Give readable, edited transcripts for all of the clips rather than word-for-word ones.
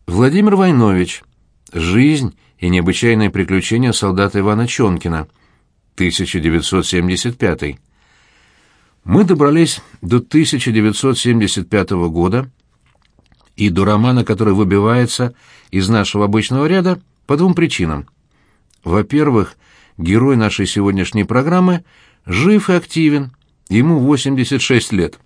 Владимир Войнович. Жизнь и необычайные приключения солдата Ивана Чонкина. 1975. Мы добрались до 1975 года и до романа, который выбивается из нашего обычного ряда по двум причинам. Во-первых, герой нашей сегодняшней программы жив и активен, ему 86 лет.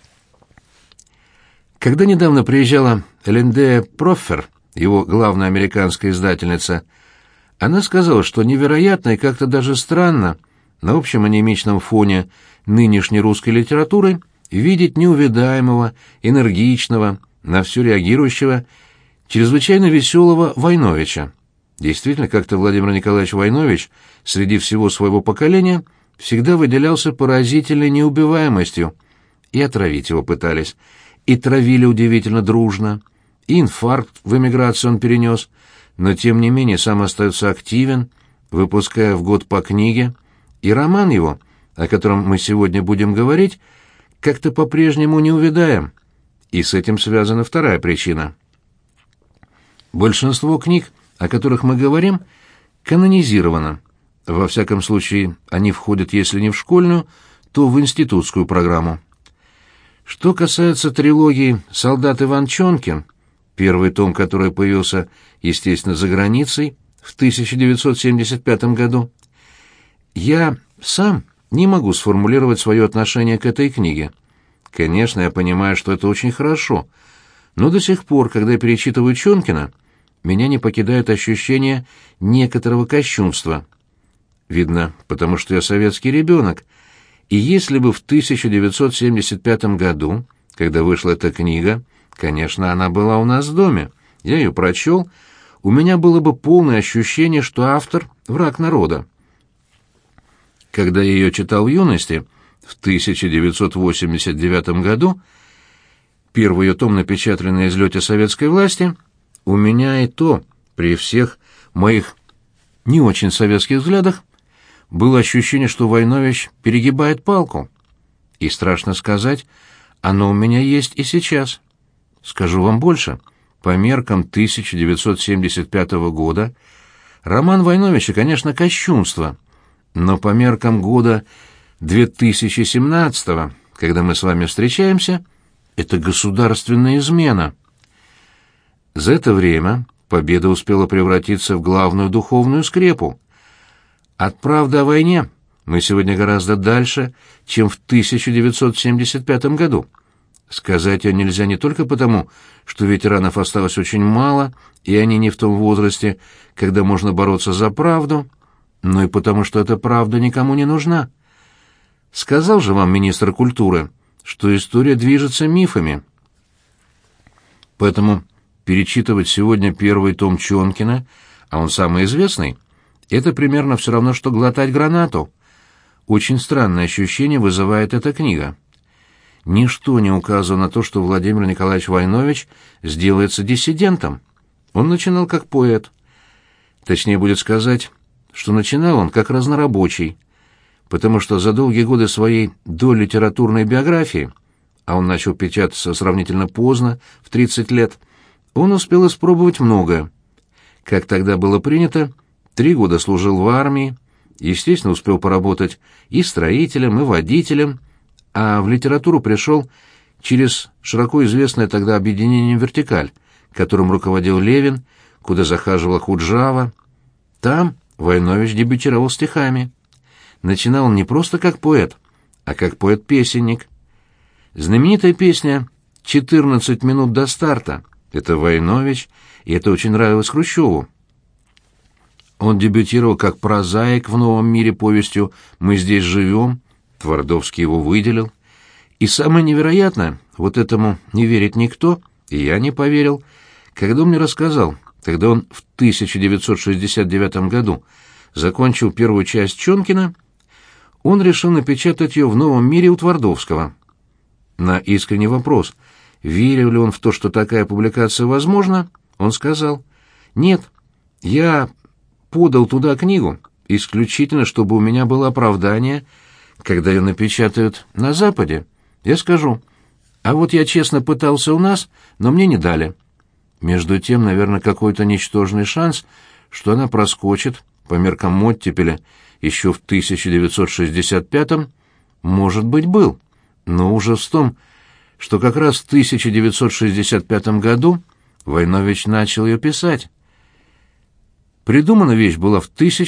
Когда недавно приезжала Линдея Проффер, его главная американская издательница, она сказала, что невероятно и как-то даже странно на общем анемичном фоне нынешней русской литературы видеть неувядаемого, энергичного, на все реагирующего, чрезвычайно веселого Войновича. Действительно, как-то Владимир Николаевич Войнович среди всего своего поколения всегда выделялся поразительной неубиваемостью, и отравить его пытались, и травили удивительно дружно, и инфаркт в эмиграции он перенес, но тем не менее сам остается активен, выпуская в год по книге, и роман его, о котором мы сегодня будем говорить, как-то по-прежнему не увядаем. И с этим связана вторая причина. Большинство книг, о которых мы говорим, канонизировано. Во всяком случае, они входят, если не в школьную, то в институтскую программу. Что касается трилогии «Солдат Иван Чонкин», первый том, который появился, естественно, за границей в 1975 году, я сам не могу сформулировать свое отношение к этой книге. Конечно, я понимаю, что это очень хорошо, но до сих пор, когда я перечитываю Чонкина, меня не покидает ощущение некоторого кощунства. Видно, потому что я советский ребенок, и если бы в 1975 году, когда вышла эта книга, конечно, она была у нас в доме, я ее прочел, у меня было бы полное ощущение, что автор — враг народа. Когда я ее читал в юности, в 1989 году, первый ее том напечатали на излете советской власти, у меня и то, при всех моих не очень советских взглядах, было ощущение, что Войнович перегибает палку. И, страшно сказать, оно у меня есть и сейчас. Скажу вам больше. По меркам 1975 года роман Войновича, конечно, кощунство, но по меркам года 2017, когда мы с вами встречаемся, это государственная измена. За это время победа успела превратиться в главную духовную скрепу. От правды о войне мы сегодня гораздо дальше, чем в 1975 году. Сказать ее нельзя не только потому, что ветеранов осталось очень мало, и они не в том возрасте, когда можно бороться за правду, но и потому, что эта правда никому не нужна. Сказал же вам министр культуры, что история движется мифами. Поэтому перечитывать сегодня первый том Чонкина, а он самый известный, это примерно все равно, что глотать гранату. Очень странное ощущение вызывает эта книга. Ничто не указывало на то, что Владимир Николаевич Войнович сделается диссидентом. Он начинал как поэт. Точнее будет сказать, что начинал он как разнорабочий, потому что за долгие годы своей долитературной биографии, а он начал печататься сравнительно поздно, в 30 лет, он успел испробовать многое. Как тогда было принято, 3 года служил в армии, естественно, успел поработать и строителем, и водителем, а в литературу пришел через широко известное тогда объединение «Вертикаль», которым руководил Левин, куда захаживала Худжава. Там Войнович дебютировал стихами. Начинал он не просто как поэт, а как поэт-песенник. Знаменитая песня «14 минут до старта» — это Войнович, и это очень нравилось Хрущеву. Он дебютировал как прозаик в «Новом мире» повестью «Мы здесь живем», Твардовский его выделил. И самое невероятное, вот этому не верит никто, и я не поверил, когда он мне рассказал, когда он в 1969 году закончил первую часть Чонкина, он решил напечатать ее в «Новом мире» у Твардовского. На искренний вопрос, верил ли он в то, что такая публикация возможна, он сказал: «Нет, я подал туда книгу исключительно, чтобы у меня было оправдание, когда ее напечатают на Западе. Я скажу: а вот я честно пытался у нас, но мне не дали». Между тем, наверное, какой-то ничтожный шанс, что она проскочит, по меркам оттепеля, еще в 1965-м, может быть, был. Но ужас в том, что как раз в 1965 году Войнович начал ее писать. Придумана вещь была в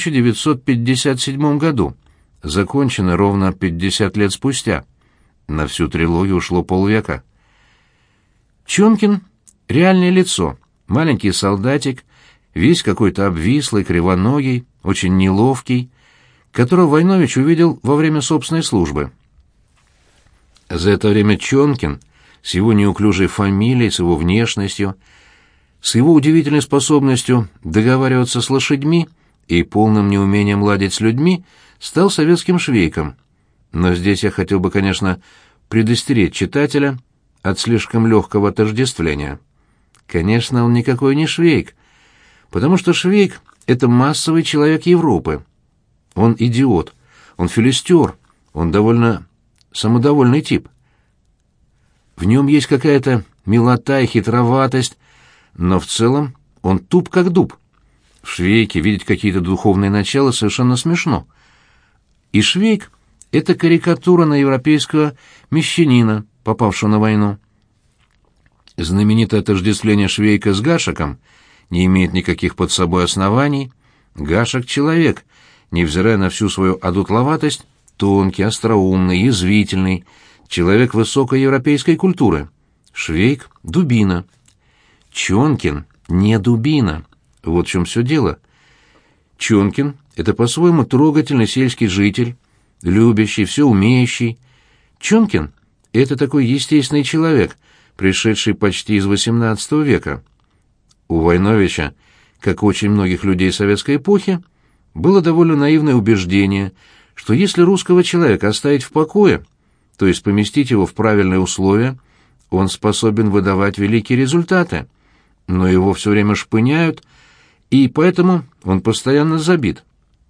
1957 году, закончена ровно 50 лет спустя. На всю трилогию ушло полвека. Чонкин — реальное лицо, маленький солдатик, весь какой-то обвислый, кривоногий, очень неловкий, которого Войнович увидел во время собственной службы. За это время Чонкин, с его неуклюжей фамилией, с его внешностью, с его удивительной способностью договариваться с лошадьми и полным неумением ладить с людьми, стал советским швейком. Но здесь я хотел бы, конечно, предостеречь читателя от слишком легкого отождествления. Конечно, он никакой не швейк, потому что швейк — это массовый человек Европы. Он идиот, он филистер, он довольно самодовольный тип. В нем есть какая-то милота и хитроватость, но в целом он туп как дуб. В швейке видеть какие-то духовные начала совершенно смешно. И швейк — это карикатура на европейского мещанина, попавшего на войну. Знаменитое отождествление швейка с Гашеком не имеет никаких под собой оснований. Гашек — человек, невзирая на всю свою одутловатость, тонкий, остроумный, язвительный, человек высокой европейской культуры. Швейк — дубина. Чонкин не дубина. Вот в чем все дело. Чонкин — это по-своему трогательный сельский житель, любящий, все умеющий. Чонкин — это такой естественный человек, пришедший почти из XVIII века. У Войновича, как у очень многих людей советской эпохи, было довольно наивное убеждение, что если русского человека оставить в покое, то есть поместить его в правильные условия, он способен выдавать великие результаты. Но его все время шпыняют, и поэтому он постоянно забит.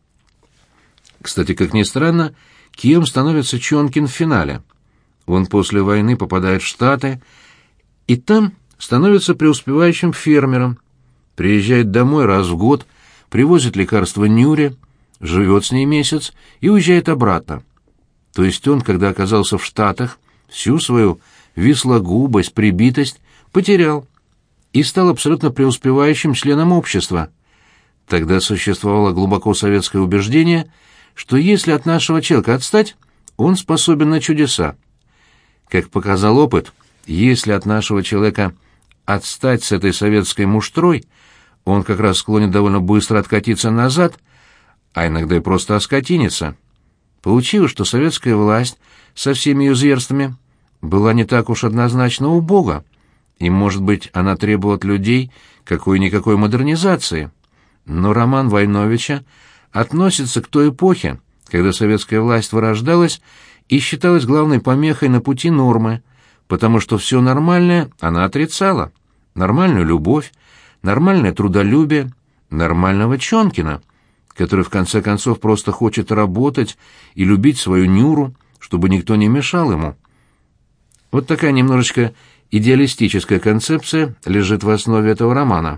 Кстати, как ни странно, кем становится Чонкин в финале? Он после войны попадает в Штаты, и там становится преуспевающим фермером, приезжает домой раз в год, привозит лекарства Нюре, живет с ней месяц и уезжает обратно. То есть он, когда оказался в Штатах, всю свою вислогубость, прибитость потерял и стал абсолютно преуспевающим членом общества. Тогда существовало глубоко советское убеждение, что если от нашего человека отстать, он способен на чудеса. Как показал опыт, если от нашего человека отстать с этой советской муштрой, он как раз склонен довольно быстро откатиться назад, а иногда и просто оскотиниться. Получилось, что советская власть со всеми ее зверствами была не так уж однозначно убога, и, может быть, она требовала от людей какой-никакой модернизации. Но роман Войновича относится к той эпохе, когда советская власть вырождалась и считалась главной помехой на пути нормы, потому что все нормальное она отрицала. Нормальную любовь, нормальное трудолюбие, нормального Чонкина, который в конце концов просто хочет работать и любить свою Нюру, чтобы никто не мешал ему. Вот такая немножечко идеалистическая концепция лежит в основе этого романа.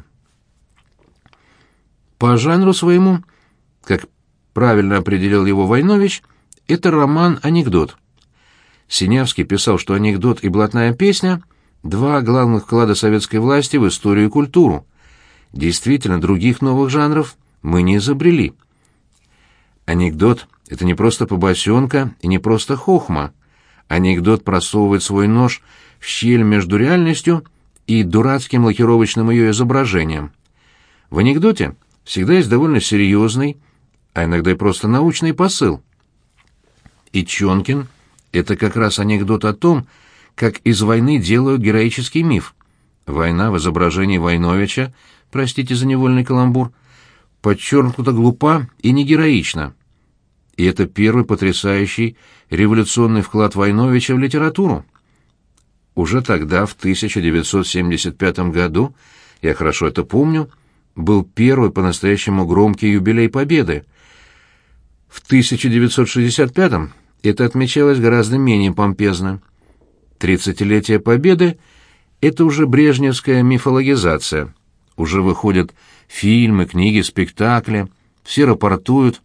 По жанру своему, как правильно определил его Войнович, это роман-анекдот. Синявский писал, что анекдот и блатная песня — два главных вклада советской власти в историю и культуру. Действительно, других новых жанров мы не изобрели. Анекдот — это не просто побосенка и не просто хохма. Анекдот просовывает свой нож в щель между реальностью и дурацким лакировочным ее изображением. В анекдоте всегда есть довольно серьезный, а иногда и просто научный посыл. И Чонкин — это как раз анекдот о том, как из войны делают героический миф. Война в изображении Войновича, простите за невольный каламбур, подчеркнуто глупа и негероична. И это первый потрясающий революционный вклад Войновича в литературу. Уже тогда, в 1975 году, я хорошо это помню, был первый по-настоящему громкий юбилей Победы. В 1965 это отмечалось гораздо менее помпезно. 30-летие Победы — Это уже брежневская мифологизация. Уже выходят фильмы, книги, спектакли, все рапортуют.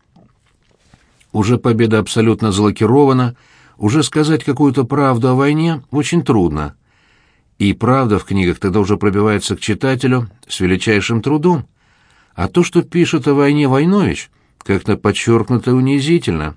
Уже победа абсолютно залакирована, уже сказать какую-то правду о войне очень трудно. И правда в книгах тогда уже пробивается к читателю с величайшим трудом. А то, что пишет о войне Войнович, как-то подчеркнуто унизительно.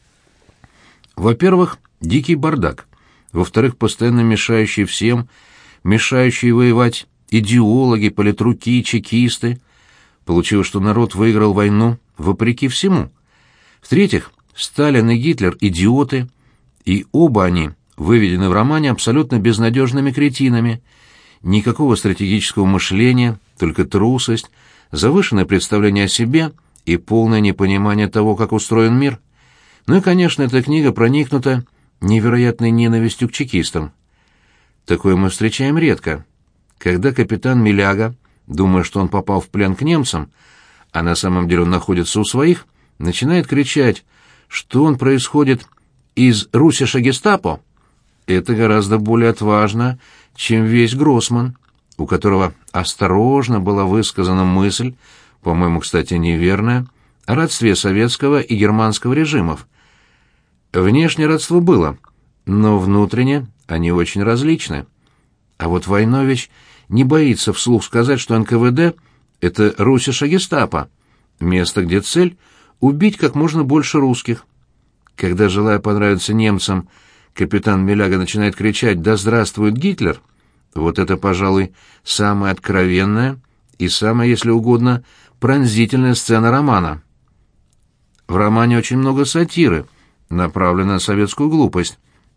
Во-первых, дикий бардак. Во-вторых, постоянно мешающие всем, мешающие воевать идеологи, политруки, чекисты. Получилось, что народ выиграл войну вопреки всему. В-третьих, Сталин и Гитлер — идиоты, и оба они выведены в романе абсолютно безнадежными кретинами. Никакого стратегического мышления, только трусость, завышенное представление о себе и полное непонимание того, как устроен мир. Ну и, конечно, эта книга проникнута невероятной ненавистью к чекистам. Такое мы встречаем редко. Когда капитан Миляга, думая, что он попал в плен к немцам, а на самом деле он находится у своих, начинает кричать, что он происходит из русиша гестапо, это гораздо более отважно, чем весь Гроссман, у которого осторожно была высказана мысль, по-моему, кстати, неверная, о родстве советского и германского режимов. Внешнее родство было, но внутренне они очень различны. А вот Войнович не боится вслух сказать, что НКВД — это русиша гестапо, место, где цель — убить как можно больше русских. Когда, желая понравиться немцам, капитан Миляга начинает кричать «Да здравствует Гитлер!», вот это, пожалуй, самая откровенная и самая, если угодно, пронзительная сцена романа. В романе очень много сатиры, направленной на советскую глупость.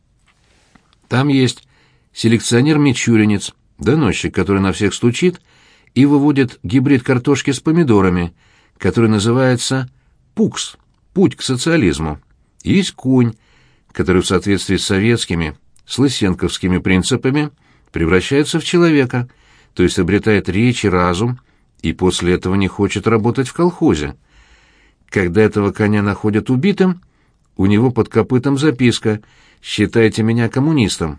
Там есть селекционер-мичуринец, доносчик, который на всех стучит и выводит гибрид картошки с помидорами, который называется «Пукс» — «Путь к социализму». Есть конь, который в соответствии с советскими, с лысенковскими принципами превращается в человека, то есть обретает речь и разум, и после этого не хочет работать в колхозе. Когда этого коня находят убитым, у него под копытом записка «Считайте меня коммунистом».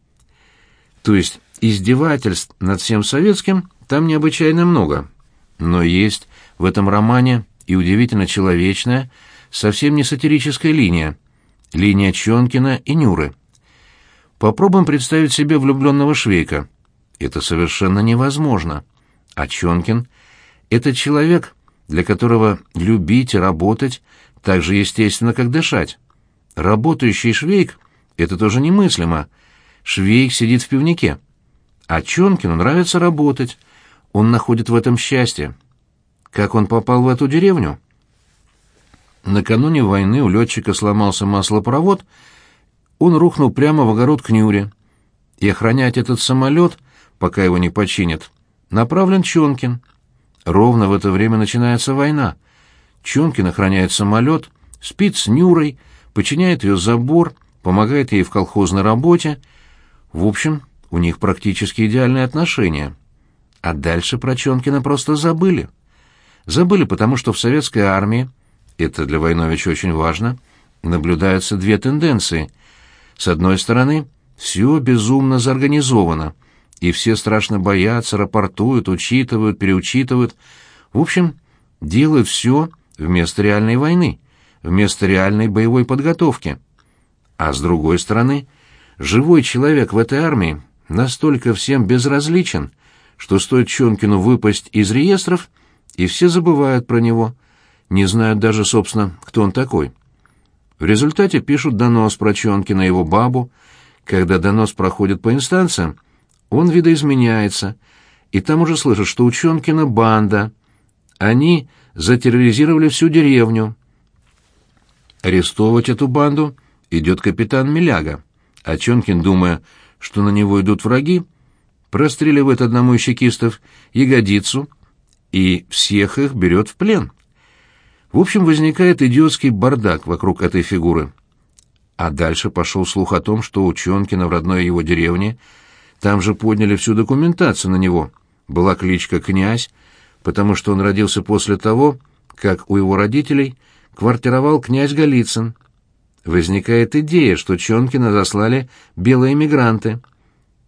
То есть издевательств над всем советским там необычайно много. Но есть в этом романе и удивительно человечная, совсем не сатирическая линия Чонкина и Нюры. Попробуем представить себе влюбленного Швейка. Это совершенно невозможно. А Чонкин — это человек, для которого любить и работать так же естественно, как дышать. Работающий Швейк — это тоже немыслимо. Швейк сидит в пивнике. А Чонкину нравится работать. Он находит в этом счастье. Как он попал в эту деревню? Накануне войны у летчика сломался маслопровод, он рухнул прямо в огород к Нюре. И охранять этот самолет, пока его не починят, направлен Чонкин. Ровно в это время начинается война. Чонкин охраняет самолет, спит с Нюрой, починяет ее забор, помогает ей в колхозной работе. В общем, у них практически идеальные отношения. А дальше про Чонкина просто забыли. Забыли, потому что в советской армии, это для Войновича очень важно, наблюдаются две тенденции. С одной стороны, все безумно заорганизовано, и все страшно боятся, рапортуют, учитывают, переучитывают. В общем, делают все вместо реальной войны, вместо реальной боевой подготовки. А с другой стороны, живой человек в этой армии настолько всем безразличен, что стоит Чонкину выпасть из реестров, и все забывают про него, не знают даже, собственно, кто он такой. В результате пишут донос про Чонкина и его бабу. Когда донос проходит по инстанциям, он видоизменяется, и там уже слышат, что у Чонкина банда. Они затерроризировали всю деревню. Арестовывать эту банду идет капитан Миляга, а Чонкин, думая, что на него идут враги, простреливает одному из чекистов ягодицу и всех их берет в плен. В общем, возникает идиотский бардак вокруг этой фигуры. А дальше пошел слух о том, что у Чонкина в родной его деревне, там же подняли всю документацию на него, была кличка «Князь», потому что он родился после того, как у его родителей квартировал князь Голицын. Возникает идея, что Чонкина заслали белые эмигранты.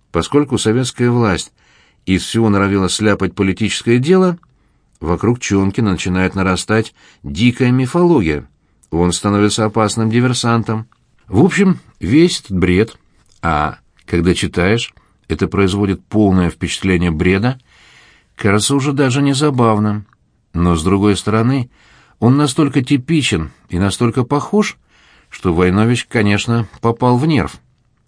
Поскольку советская власть из всего норовила сляпать политическое дело, вокруг Чонкина начинает нарастать дикая мифология. Он становится опасным диверсантом. В общем, весь этот бред. А когда читаешь, это производит полное впечатление бреда, кажется уже даже не забавным. Но, с другой стороны, он настолько типичен и настолько похож, что Войнович, конечно, попал в нерв.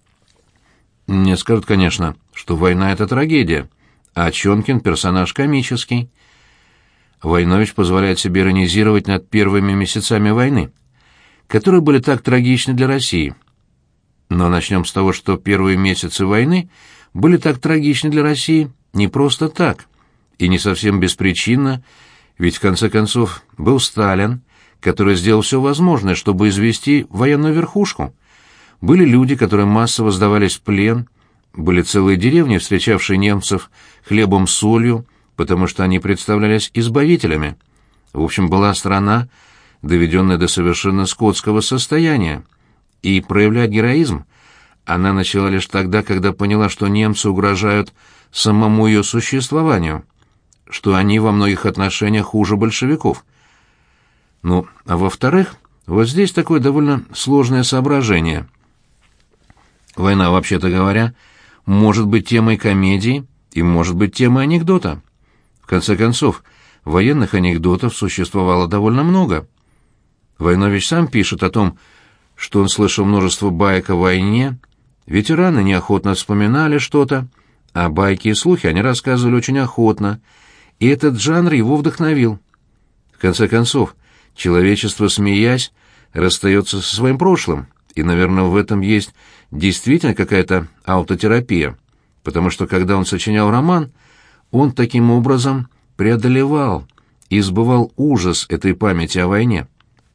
Мне скажут, конечно, что война — это трагедия, а Чонкин — персонаж комический. Войнович позволяет себе иронизировать над первыми месяцами войны, которые были так трагичны для России. Но начнем с того, что первые месяцы войны были так трагичны для России не просто так, и не совсем беспричинно, ведь в конце концов был Сталин, который сделал все возможное, чтобы извести военную верхушку. Были люди, которые массово сдавались в плен, были целые деревни, встречавшие немцев хлебом-солью, потому что они представлялись избавителями. В общем, была страна, доведенная до совершенно скотского состояния, и проявлять героизм она начала лишь тогда, когда поняла, что немцы угрожают самому ее существованию, что они во многих отношениях хуже большевиков. Ну, а во-вторых, вот здесь такое довольно сложное соображение. Война, вообще-то говоря, может быть темой комедии и может быть темой анекдота. В конце концов, военных анекдотов существовало довольно много. Войнович сам пишет о том, что он слышал множество баек о войне, ветераны неохотно вспоминали что-то, а байки и слухи они рассказывали очень охотно, и этот жанр его вдохновил. В конце концов, человечество, смеясь, расстается со своим прошлым, и, наверное, в этом есть действительно какая-то аутотерапия, потому что, когда он сочинял роман, он таким образом преодолевал и сбывал ужас этой памяти о войне.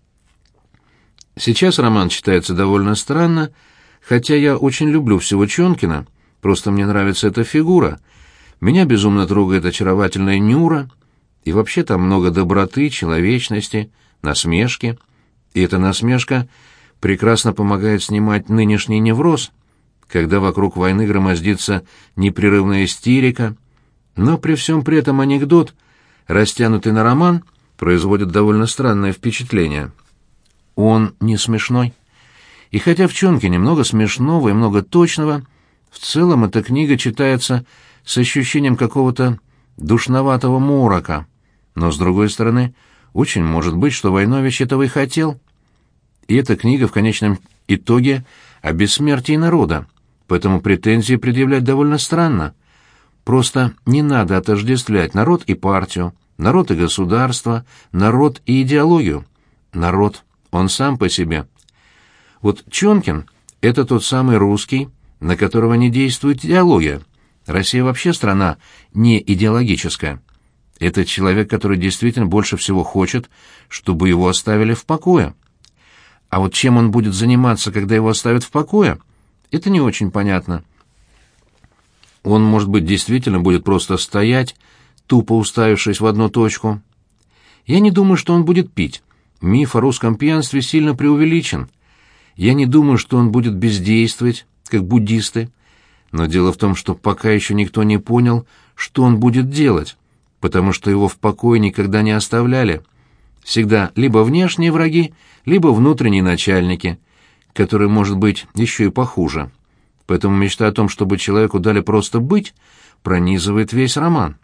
Сейчас роман читается довольно странно, хотя я очень люблю всего Чонкина, просто мне нравится эта фигура. Меня безумно трогает очаровательная Нюра, и вообще там много доброты, человечности, насмешки. И эта насмешка прекрасно помогает снимать нынешний невроз, когда вокруг войны громоздится непрерывная истерика, но при всем при этом анекдот, растянутый на роман, производит довольно странное впечатление. Он не смешной. И хотя в Чонкине много смешного и много точного, в целом эта книга читается с ощущением какого-то душноватого морока. Но, с другой стороны, очень может быть, что Войнович этого и хотел. И эта книга в конечном итоге о бессмертии народа, поэтому претензии предъявлять довольно странно. Просто не надо отождествлять народ и партию, народ и государство, народ и идеологию. Народ, он сам по себе. Вот Чонкин — это тот самый русский, на которого не действует идеология. Россия вообще страна не идеологическая. Это человек, который действительно больше всего хочет, чтобы его оставили в покое. А вот чем он будет заниматься, когда его оставят в покое, это не очень понятно. Он, может быть, действительно будет просто стоять, тупо уставившись в одну точку. Я не думаю, что он будет пить. Миф о русском пьянстве сильно преувеличен. Я не думаю, что он будет бездействовать, как буддисты. Но дело в том, что пока еще никто не понял, что он будет делать, потому что его в покое никогда не оставляли. Всегда либо внешние враги, либо внутренние начальники, которые, может быть, еще и похуже. Поэтому мечта о том, чтобы человеку дали просто быть, пронизывает весь роман.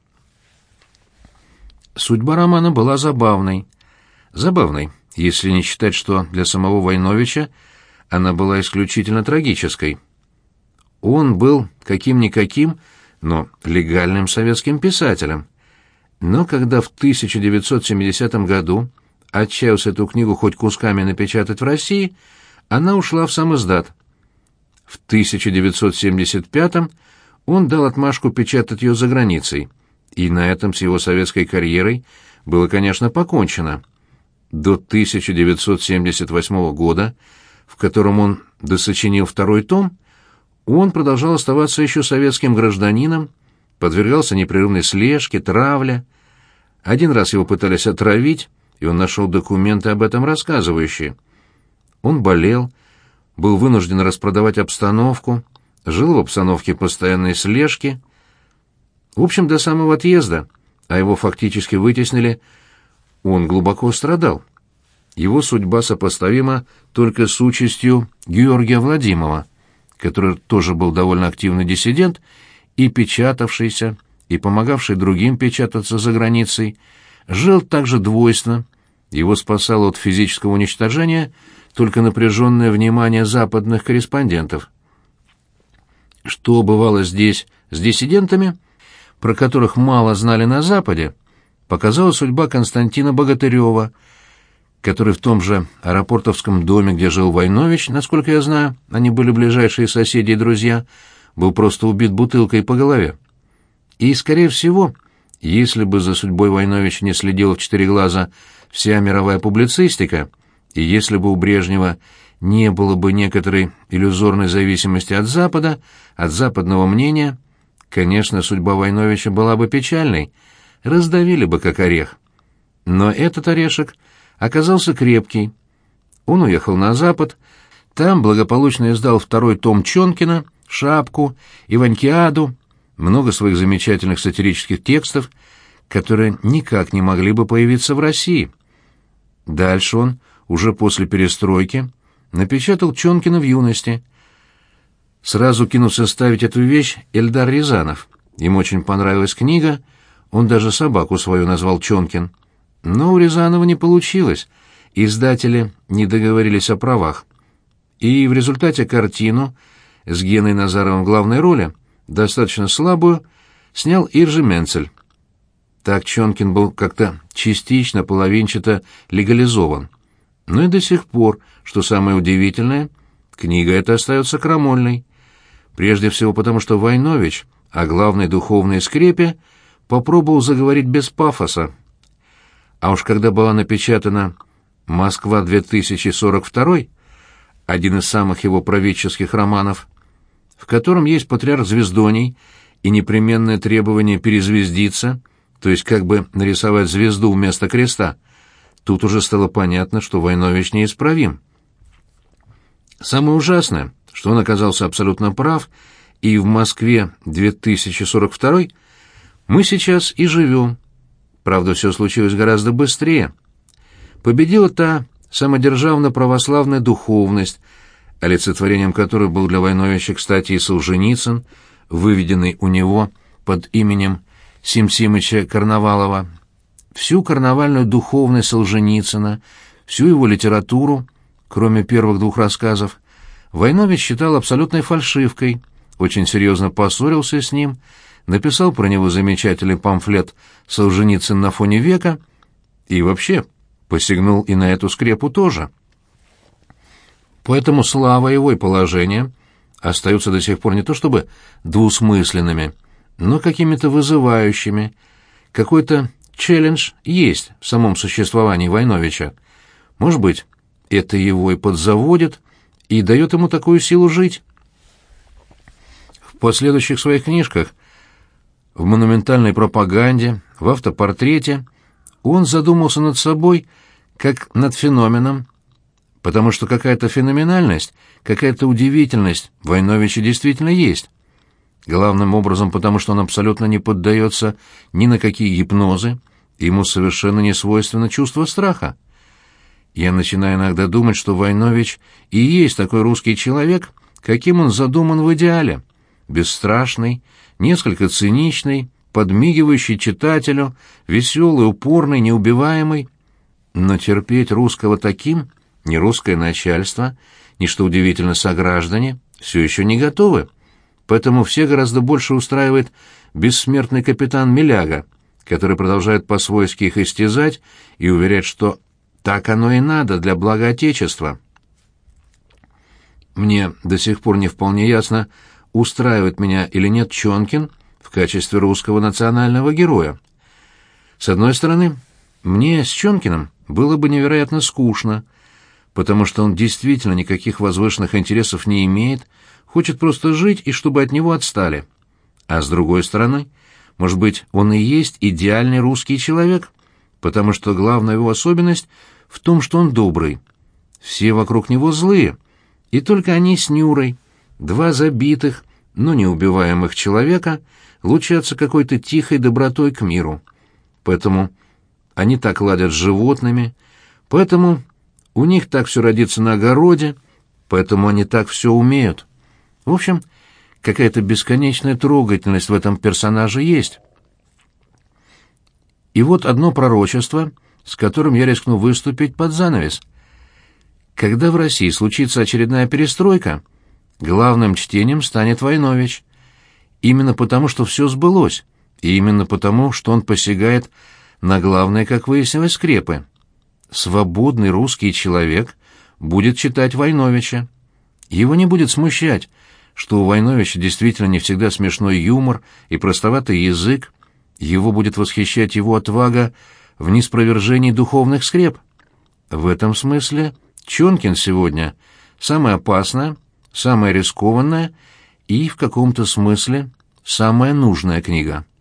Судьба романа была забавной. Забавной, если не считать, что для самого Войновича она была исключительно трагической. Он был каким-никаким, но легальным советским писателем. Но когда в 1970 году отчаялся эту книгу хоть кусками напечатать в России, она ушла в самиздат. В 1975 он дал отмашку печатать ее за границей, и на этом с его советской карьерой было, конечно, покончено. До 1978 года, в котором он досочинил второй том, он продолжал оставаться еще советским гражданином, подвергался непрерывной слежке, травле. Один раз его пытались отравить, и он нашел документы об этом рассказывающие. Он болел, был вынужден распродавать обстановку, жил в обстановке постоянной слежки. В общем, до самого отъезда, а его фактически вытеснили, он глубоко страдал. Его судьба сопоставима только с участью Георгия Владимирова, который тоже был довольно активный диссидент и печатавшийся, и помогавший другим печататься за границей, жил также двойственно. Его спасало от физического уничтожения только напряженное внимание западных корреспондентов. Что бывало здесь с диссидентами, про которых мало знали на Западе, показала судьба Константина Богатырева, который в том же аэропортовском доме, где жил Войнович, насколько я знаю, они были ближайшие соседи и друзья, был просто убит бутылкой по голове. И, скорее всего, если бы за судьбой Войновича не следила в четыре глаза вся мировая публицистика, и если бы у Брежнева не было бы некоторой иллюзорной зависимости от Запада, от западного мнения, конечно, судьба Войновича была бы печальной, раздавили бы как орех. Но этот орешек оказался крепкий. Он уехал на Запад, там благополучно издал второй том Чонкина, «Шапку», «Иванькиаду», много своих замечательных сатирических текстов, которые никак не могли бы появиться в России. Дальше он, уже после перестройки, напечатал Чонкина в юности. Сразу кинулся ставить эту вещь Эльдар Рязанов. Ему очень понравилась книга, он даже собаку свою назвал Чонкин. Но у Рязанова не получилось, издатели не договорились о правах. И в результате картину с Геной Назаровым в главной роли, достаточно слабую, снял Иржи Менцель. Так Чонкин был как-то частично, половинчато легализован. Но и до сих пор, что самое удивительное, книга эта остается крамольной. Прежде всего потому, что Войнович о главной духовной скрепе попробовал заговорить без пафоса. А уж когда была напечатана «Москва-2042», один из самых его правительских романов, в котором есть патриарх Звездоний и непременное требование перезвездиться, то есть как бы нарисовать звезду вместо креста, тут уже стало понятно, что Войнович неисправим. Самое ужасное, что он оказался абсолютно прав, и в Москве-2042 мы сейчас и живем. Правда, все случилось гораздо быстрее. Победила та самодержавно-православная духовность, олицетворением которой был для Войновича, кстати, и Солженицын, выведенный у него под именем Сим-Симыча Карнавалова. Всю карнавальную духовность Солженицына, всю его литературу, кроме первых двух рассказов, Войнович считал абсолютной фальшивкой, очень серьезно поссорился с ним, написал про него замечательный памфлет «Солженицын на фоне века» и вообще посягнул и на эту скрепу тоже. Поэтому слава его и положение остаются до сих пор не то чтобы двусмысленными, но какими-то вызывающими. Какой-то челлендж есть в самом существовании Войновича. Может быть, это его и подзаводит, и дает ему такую силу жить. В последующих своих книжках, в монументальной пропаганде, в автопортрете, он задумался над собой как над феноменом, потому что какая-то феноменальность, какая-то удивительность в Войновиче действительно есть. Главным образом потому, что он абсолютно не поддается ни на какие гипнозы, и ему совершенно не свойственно чувство страха. Я начинаю иногда думать, что Войнович и есть такой русский человек, каким он задуман в идеале, бесстрашный, несколько циничный, подмигивающий читателю, веселый, упорный, неубиваемый. Но терпеть русского таким ни русское начальство, ни, что удивительно, сограждане все еще не готовы. Поэтому все гораздо больше устраивает бессмертный капитан Миляга, который продолжает по-свойски их истязать и уверять, что так оно и надо для блага Отечества. Мне до сих пор не вполне ясно, устраивает меня или нет Чонкин в качестве русского национального героя. С одной стороны, мне с Чонкиным было бы невероятно скучно, потому что он действительно никаких возвышенных интересов не имеет, хочет просто жить и чтобы от него отстали. А с другой стороны, может быть, он и есть идеальный русский человек, потому что главная его особенность в том, что он добрый. Все вокруг него злые, и только они с Нюрой, два забитых, но неубиваемых человека лучатся какой-то тихой добротой к миру. Поэтому они так ладят с животными, поэтому у них так все родится на огороде, поэтому они так все умеют. В общем, какая-то бесконечная трогательность в этом персонаже есть. И вот одно пророчество, с которым я рискну выступить под занавес. Когда в России случится очередная перестройка, главным чтением станет Войнович. Именно потому, что все сбылось, и именно потому, что он посягает на главные, как выяснилось, скрепы. Свободный русский человек будет читать Войновича. Его не будет смущать, что у Войновича действительно не всегда смешной юмор и простоватый язык. Его будет восхищать его отвага в ниспровержении духовных скреп. В этом смысле Чонкин сегодня самая опасная, самая рискованная и, в каком-то смысле, самая нужная книга.